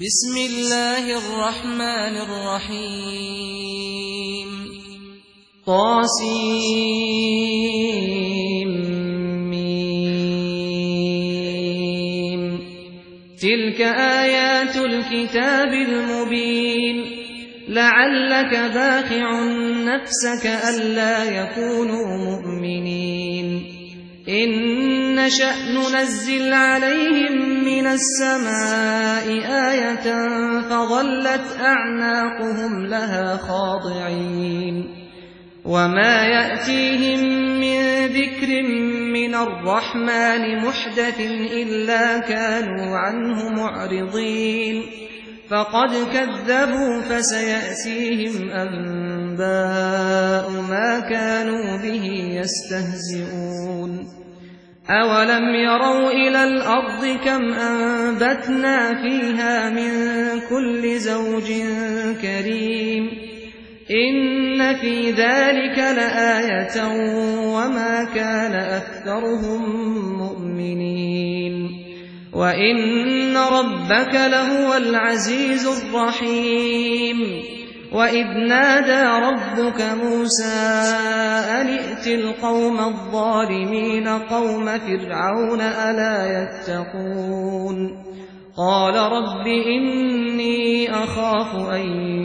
بسم الله الرحمن الرحيم طاسيم تلك آيات الكتاب المبين لعلك باخع نفسك ألا يكونوا مؤمنين إن نشأ ننزل عليهم من السماء آية فظلت أعناقهم لها خاضعين وما يأتيهم من ذكر من الرحمن محدث إلا كانوا عنه معرضين فقد كذبوا فسيأتيهم أنباء ما كانوا به يستهزئون أولم يروا إلى الأرض كم أنبتنا فيها من كل زوج كريم إن في ذلك لآية وما كان أكثرهم مؤمنين وإن ربك لهو العزيز الرحيم وإذ نادى ربك موسى أن ائت القوم الظالمين قوم فرعون ألا يتقون قال رب إني أخاف أن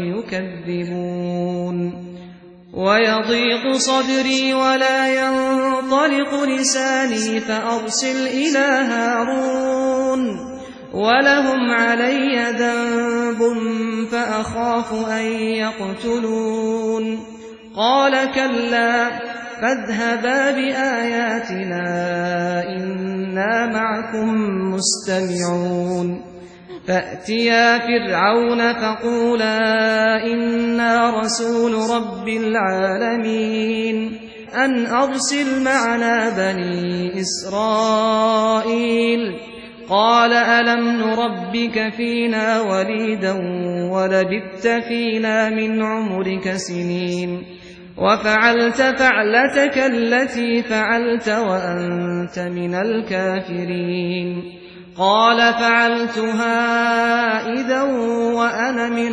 يكذبون ويضيق صدري ولا ينطلق لساني فأرسل إلى هارون ولهم علي ذنب فأخاف أن يقتلون قال كلا فاذهبا بآياتنا إنا معكم مستمعون فأتيا فرعون فقولا إنا رسول رب العالمين أن أرسل معنا بني إسرائيل قال ألم نربك فينا وليدا ولبثت فينا من عمرك سنين وفعلت فعلتك التي فعلت وأنت من الكافرين قال فعلتها إذا وأنا من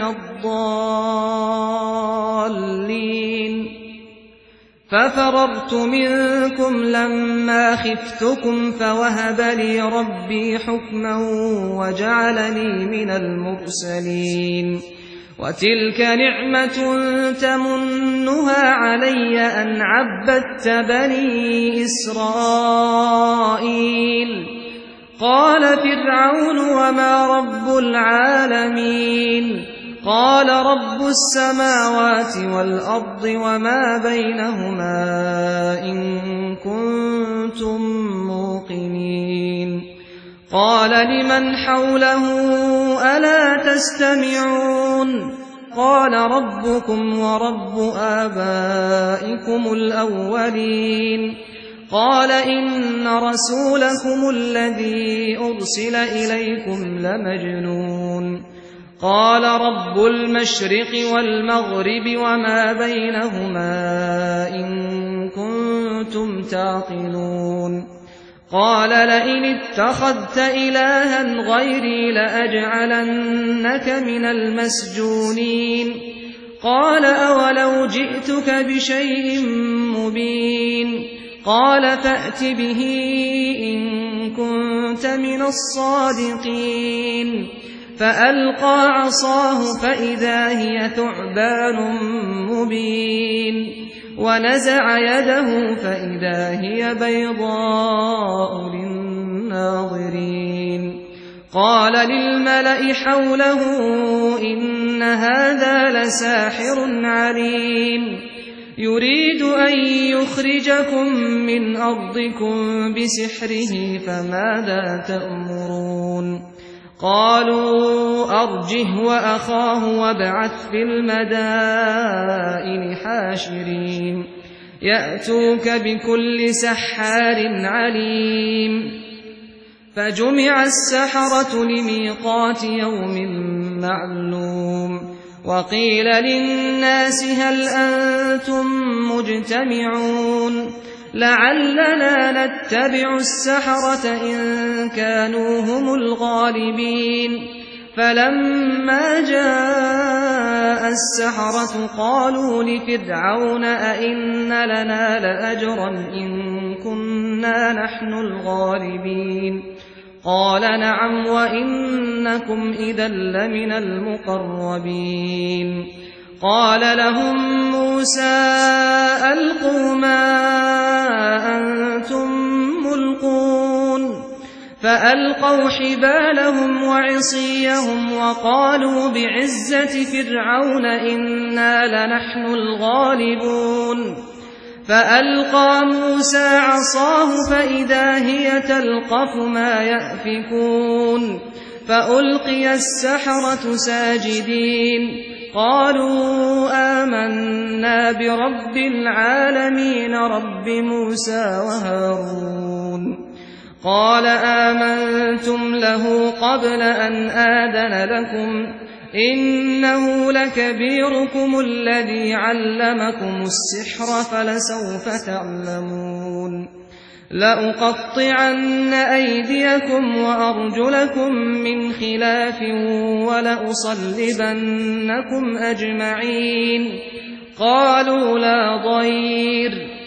الضالين ففررت منكم لما خفتكم فوهب لي ربي حكما وجعلني من المرسلين وتلك نعمة تمنها علي أن عبدت بني إسرائيل قال فرعون وما رب العالمين قال رب السماوات والأرض وما بينهما إن كنتم موقنين قال لمن حوله ألا تستمعون قال ربكم ورب آبائكم الأولين قال إن رسولكم الذي أرسل إليكم لمجنون قال رب المشرق والمغرب وما بينهما إن كنتم تعقلون قال لئن اتخذت إلها غيري لأجعلنك من المسجونين قال أولو جئتك بشيء مبين قال فأت به إن كنت من الصادقين فألقى عصاه فإذا هي ثعبان مبين ونزع يده فإذا هي بيضاء للناظرين قال للملأ حوله إن هذا لساحر عليم يريد أن يخرجكم من أرضكم بسحره فماذا تأمرون قالوا أرجه وأخاه وابعث في المدائن حاشرين يأتوك بكل سحار عليم فجمع السحرة لميقات يوم معلوم وقيل للناس هل أنتم مجتمعون لعلنا نتبع السحرة إن كانوا هم الغالبين فلما جاء السحرة قالوا لفرعون أئن لنا لأجرا إن كنا نحن الغالبين قال نعم وإنكم إذا لمن المقربين قال لهم موسى ألقوا ما أنتم ملقون فألقوا حبالهم وعصيهم وقالوا بعزة فرعون إنا لنحن الغالبون فألقى موسى عصاه فإذا هي تلقف ما يأفكون فألقي السحرة ساجدين قالوا آمنا برب العالمين رب موسى وهارون قال آمنتم له قبل أن آذن لكم إنه لكبيركم الذي علمكم السحر فلسوف تعلمون لأقطعن أيديكم وأرجلكم من خلاف ولأصلبنكم أجمعين قالوا لا ضير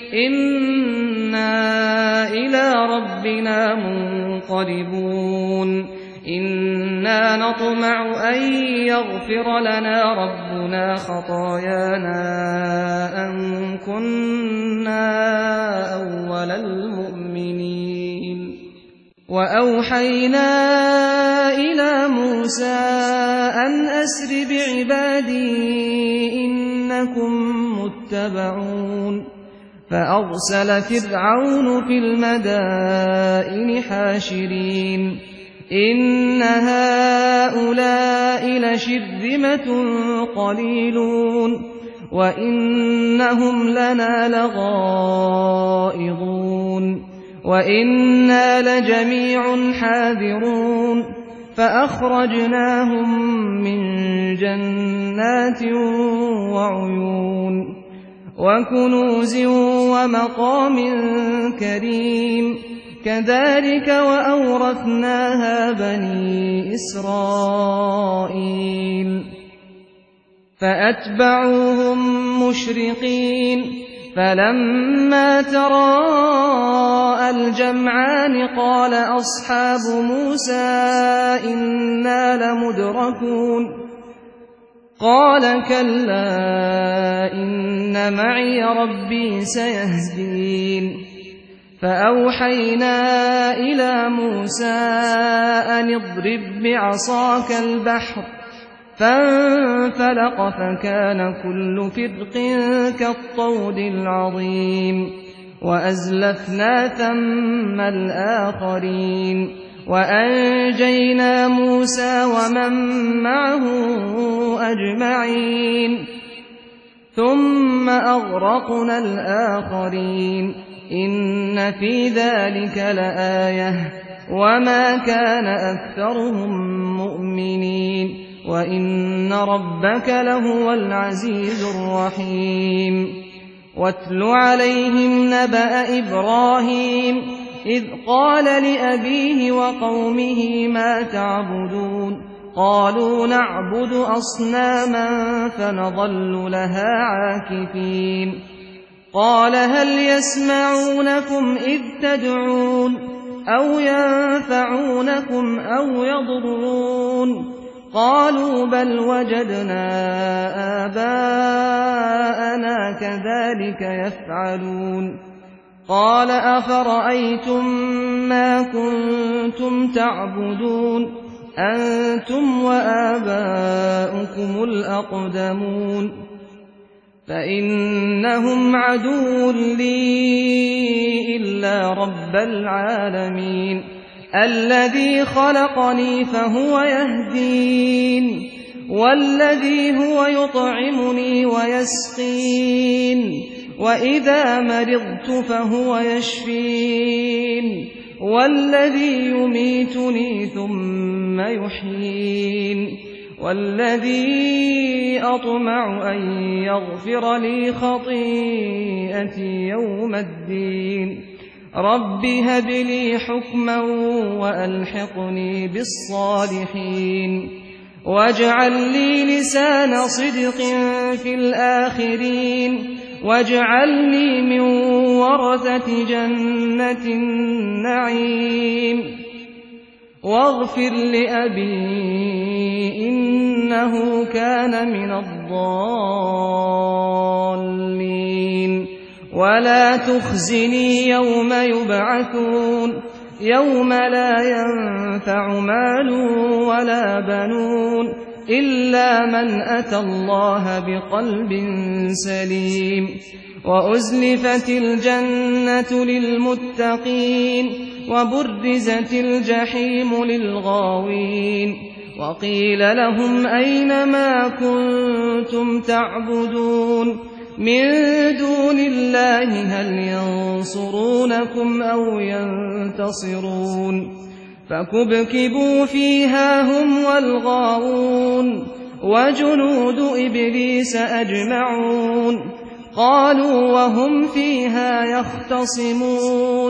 إنا إلى ربنا منقلبون إنا نطمع أن يغفر لنا ربنا خطايانا أن كنا أول المؤمنين وأوحينا إلى موسى أن أسر بعبادي إنكم متبعون فأرسل فرعون في المدائن حاشرين إن هؤلاء لشرذمة قليلون وإنهم لنا لغائظون وإنا لجميع حاذرون فأخرجناهم من جنات وعيون وكنوز ومقام كريم كذلك وأورثناها بني إسرائيل فأتبعوهم مشرقين فلما تراءى الجمعان قال أصحاب موسى إنا لمدركون قال كلا إن معي ربي سيهدين فأوحينا إلى موسى أن اضرب بعصاك البحر فانفلق فكان كل فرق كالطود العظيم وأزلفنا ثم الآخرين وأنجينا موسى ومن معه أجمعين ثم أغرقنا الآخرين إن في ذلك لآية وما كان أكثرهم مؤمنين وإن ربك لهو العزيز الرحيم واتل عليهم نبأ إبراهيم إذ قال لأبيه وقومه ما تعبدون قالوا نعبد أصناما فنظل لها عاكفين قال هل يسمعونكم إذ تدعون أو ينفعونكم أو يضرون قالوا بل وجدنا آباءنا كذلك يفعلون قال أفرأيتم ما كنتم تعبدون أنتم وآباؤكم الأقدمون فإنهم عدو لي إلا رب العالمين الذي خلقني فهو يهدين والذي هو يطعمني ويسقين وإذا مرضت فهو يشفين والذي يميتني ثم يحيين والذي أطمع أن يغفر لي خطيئتي يوم الدين رب هب لي حكما وألحقني بالصالحين واجعل لي لسان صدق في الآخرين واجعلني من ورثة جنة النعيم واغفر لأبي إنه كان من الضالين ولا تخزني يوم يبعثون يوم لا ينفع مال ولا بنون إلا من أتى الله بقلب سليم وأزلفت الجنة للمتقين وبرزت الجحيم للغاوين وقيل لهم أين ما كنتم تعبدون من دون الله هل ينصرونكم أو ينتصرون فكبكبوا فيها هم والغاوون وجنود إبليس أجمعون قالوا وهم فيها يختصمون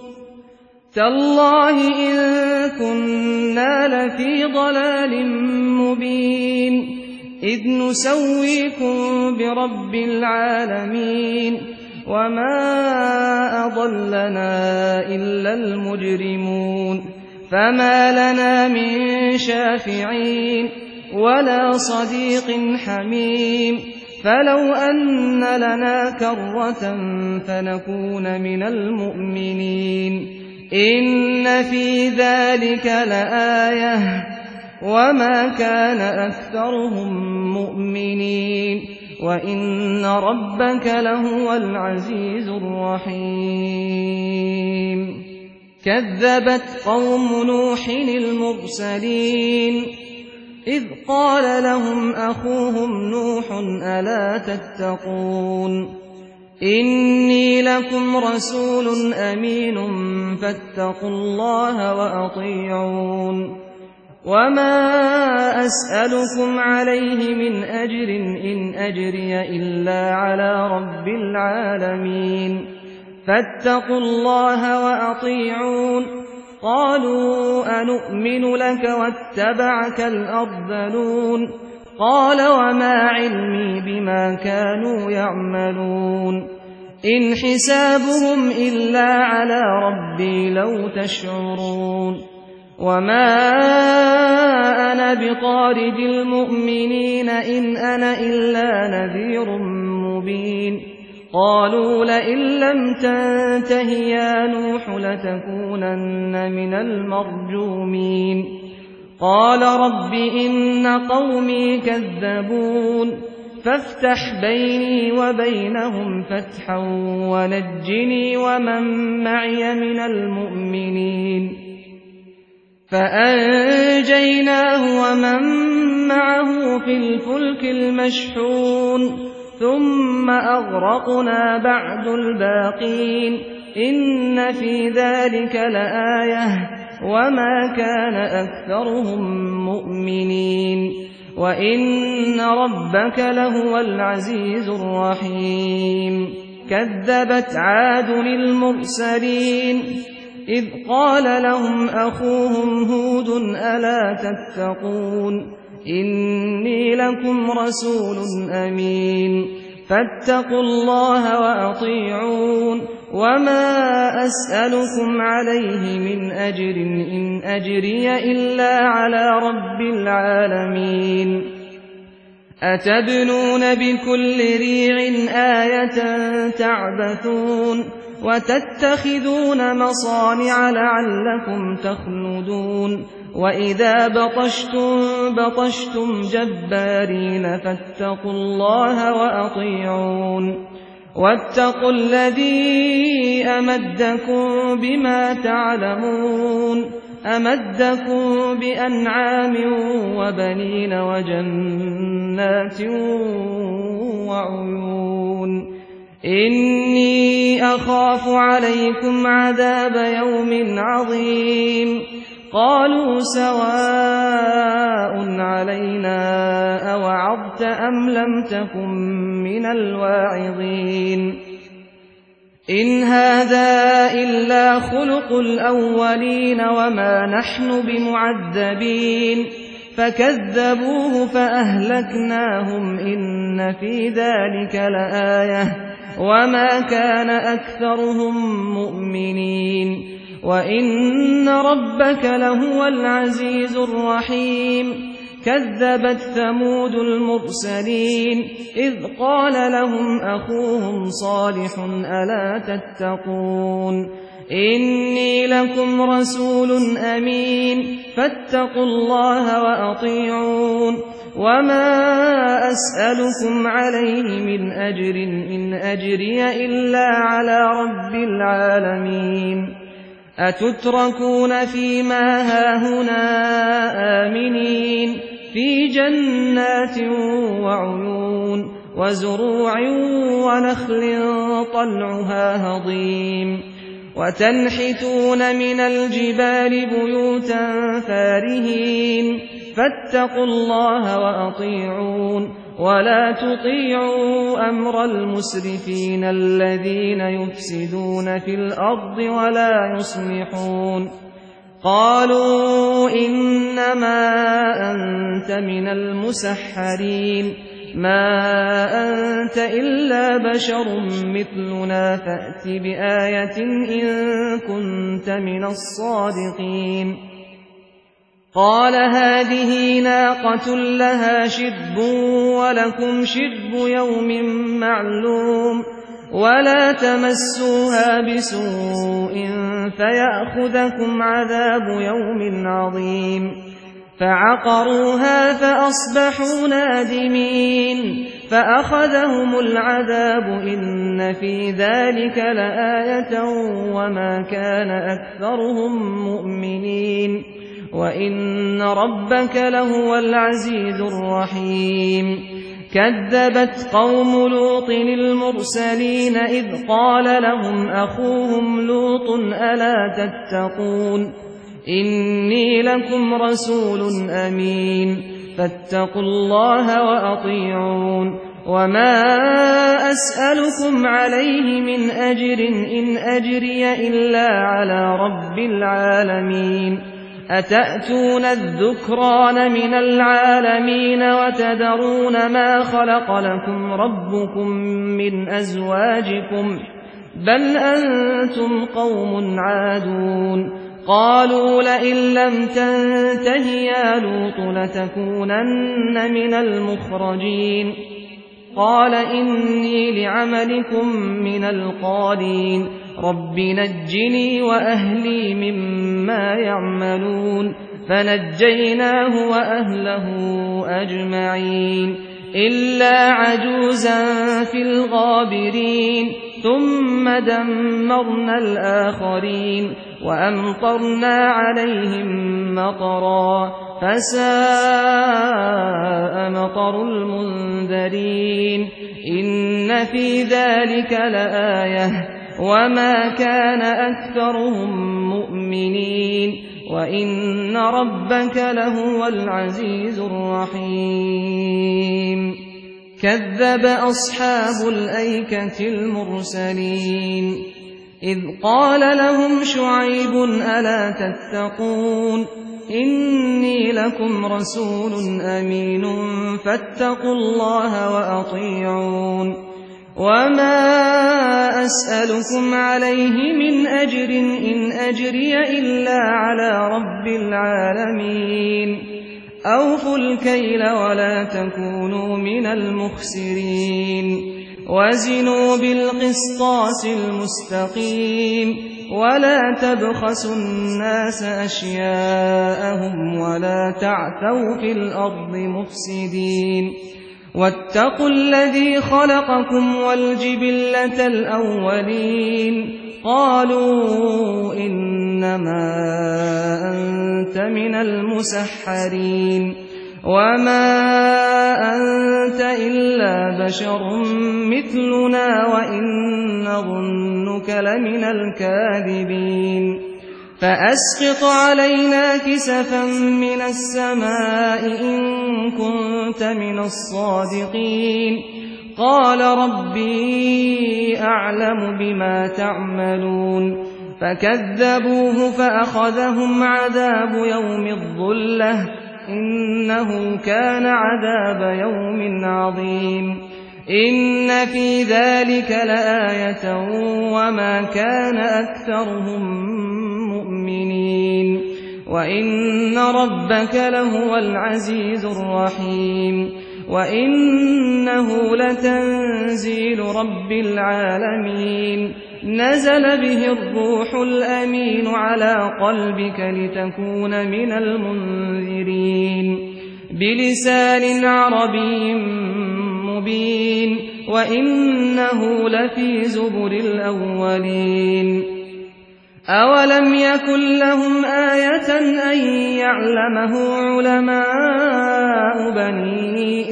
تالله إن كنا لفي ضلال مبين إذ نسويكم برب العالمين وما أضلنا إلا المجرمون فما لنا من شافعين ولا صديق حميم فلو أن لنا كرة فنكون من المؤمنين إن في ذلك لآية وما كان أكثرهم مؤمنين وإن ربك لهو العزيز الرحيم كذبت قوم نوح المرسلين إذ قال لهم أخوهم نوح ألا تتقون إني لكم رسول أمين فاتقوا الله وأطيعون وما أسألكم عليه من أجر إن أجري إلا على رب العالمين فاتقوا الله وأطيعون قالوا أنؤمن لك واتبعك الأرذلون قال وما علمي بما كانوا يعملون إن حسابهم إلا على ربي لو تشعرون وما أنا بطارد المؤمنين إن أنا إلا نذير مبين قالوا لئن لم تنته يا نوح لتكونن من المرجومين قال رب إن قومي كذبون فافتح بيني وبينهم فتحا ونجني ومن معي من المؤمنين فأنجيناه ومن معه في الفلك المشحون ثم أغرقنا بعد الباقين إن في ذلك لآية وما كان أكثرهم مؤمنين وإن ربك لهو العزيز الرحيم كذبت عاد المرسلين إذ قال لهم أخوهم هود ألا تتقون إني لكم رسول أمين فاتقوا الله وأطيعون وما أسألكم عليه من أجر إن أجري إلا على رب العالمين أتبنون بكل ريع آية تعبثون وتتخذون مصانع لعلكم تخلدون وإذا بطشتم جبارين فاتقوا الله وأطيعون واتقوا الذي أمدكم بما تعلمون أمدكم بأنعام وبنين وجنات وعيون إني أخاف عليكم عذاب يوم عظيم قالوا سواء علينا أوعظت أم لم تكن من الواعظين إن هذا إلا خلق الأولين وما نحن بمعذبين فكذبوه فأهلكناهم إن في ذلك لآية وما كان أكثرهم مؤمنين وإن ربك لهو العزيز الرحيم كذبت ثمود المرسلين إذ قال لهم أخوهم صالح ألا تتقون إني لكم رسول أمين فاتقوا الله وأطيعون وما أسألكم عليه من أجر إن أجري إلا على رب العالمين أتتركون فيما هاهنا آمنين في جنات وعيون وزروع ونخل طلعها هضيم وتنحتون من الجبال بيوتا فارهين فاتقوا الله وأطيعون ولا تطيعوا أمر المسرفين الذين يفسدون في الأرض ولا يصلحون قالوا إنما أنت من المسحرين ما أنت إلا بشر مثلنا فأت بآية إن كنت من الصادقين قال هذه ناقة لها شرب ولكم شرب يوم معلوم ولا تمسوها بسوء فيأخذكم عذاب يوم عظيم فعقروها فأصبحوا نادمين فأخذهم العذاب إن في ذلك لآية وما كان أكثرهم مؤمنين وإن ربك لهو العزيز الرحيم كذبت قوم لوط المرسلين إذ قال لهم أخوهم لوط ألا تتقون إني لكم رسول أمين فاتقوا الله وأطيعون وما أسألكم عليه من أجر إن أجري إلا على رب العالمين أتأتون الذكران من العالمين وتذرون ما خلق لكم ربكم من أزواجكم بل أنتم قوم عادون قالوا لئن لم تنته يا لوط لتكونن من المخرجين قال إني لعملكم من القالين رب نجني وأهلي مما يعملون فنجيناه وأهله أجمعين إلا عجوزا في الغابرين ثم دمرنا الآخرين وأمطرنا عليهم مطرا فساء مطر المنذرين إن في ذلك لآية وما كان أكثرهم مؤمنين وإن ربك لهو العزيز الرحيم كذب أصحاب الأيكة المرسلين إذ قال لهم شعيب ألا تتقون إني لكم رسول أمين فاتقوا الله وأطيعون وما أسألكم عليه من أجر إن أجري إلا على رب العالمين أوفوا الكيل ولا تكونوا من المخسرين وزنوا بالقسطاس المستقيم ولا تبخسوا الناس أشياءهم ولا تعثوا في الأرض مفسدين واتقوا الذي خلقكم والجبلة الأولين قالوا إنما أنت من المسحرين وما أنت إلا بشر مثلنا وإن نظنك لمن الكاذبين فأسقط علينا كسفا من السماء إن كنت من الصادقين قال ربي أعلم بما تعملون فكذبوه فأخذهم عذاب يوم الظلة إنه كان عذاب يوم عظيم إن في ذلك لآية وما كان أكثرهم مؤمنين وإن ربك لهو العزيز الرحيم وإنه لتنزيل رب العالمين نزل به الروح الأمين على قلبك لتكون من المنذرين بلسان عربي مبين وإنه لفي زبر الأولين أولم يكن لهم آية أن يعلمه علماء بني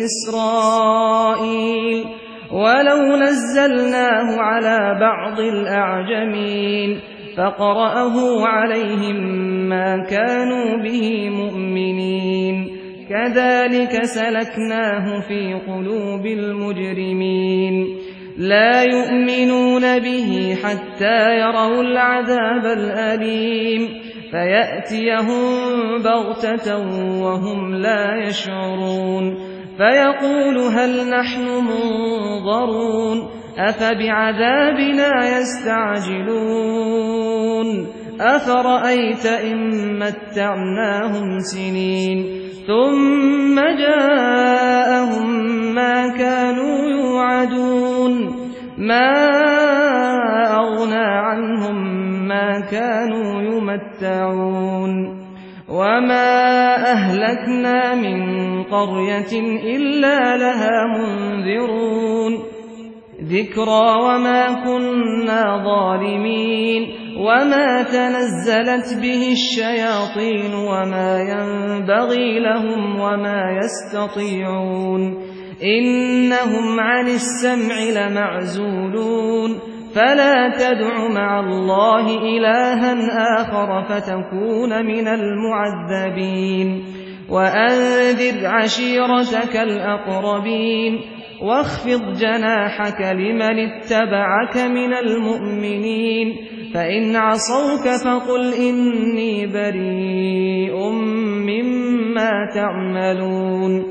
إسرائيل ولو نزلناه على بعض الأعجمين فقرأه عليهم ما كانوا به مؤمنين كذلك سلكناه في قلوب المجرمين لا يؤمنون به حتى يروا العذاب الأليم فيأتيهم بغتة وهم لا يشعرون فيقول هل نحن منظرون أفبعذابنا يستعجلون أفرأيت إن متعناهم سنين ثم جاءهم ما كانوا يوعدون ما أغنى عنهم ما كانوا يمتعون وما أهلكنا من قرية إلا لها منذرون ذكرى وما كنا ظالمين وما تنزلت به الشياطين وما ينبغي لهم وما يستطيعون إنهم عن السمع لمعزولون فلا تدع مع الله إلها آخر فتكون من المعذبين وأنذر عشيرتك الأقربين واخفض جناحك لمن اتبعك من المؤمنين فإن عصوك فقل إني بريء مما تعملون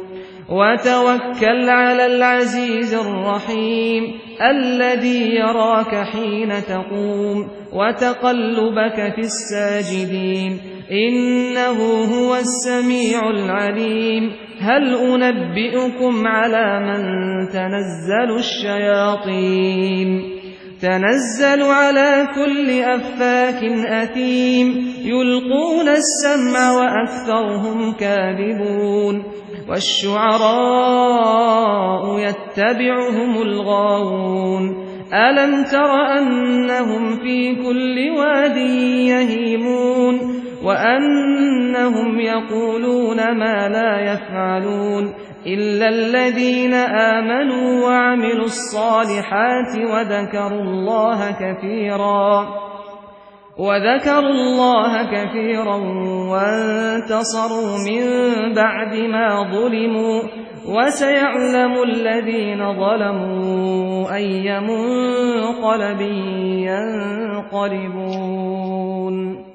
وتوكل على العزيز الرحيم الذي يراك حين تقوم وتقلبك في الساجدين إنه هو السميع العليم هل أنبئكم على من تنزل الشياطين تنزل على كل أفاك أثيم يلقون السمع وأكثرهم كاذبون والشعراء يتبعهم الغاوون ألم تر أنهم في كل واد يهيمون وأنهم يقولون ما لا يفعلون إلا الذين آمنوا وعملوا الصالحات وذكروا الله كثيرا وانتصروا من بعد ما ظلموا وسيعلم الذين ظلموا أي منقلب ينقلبون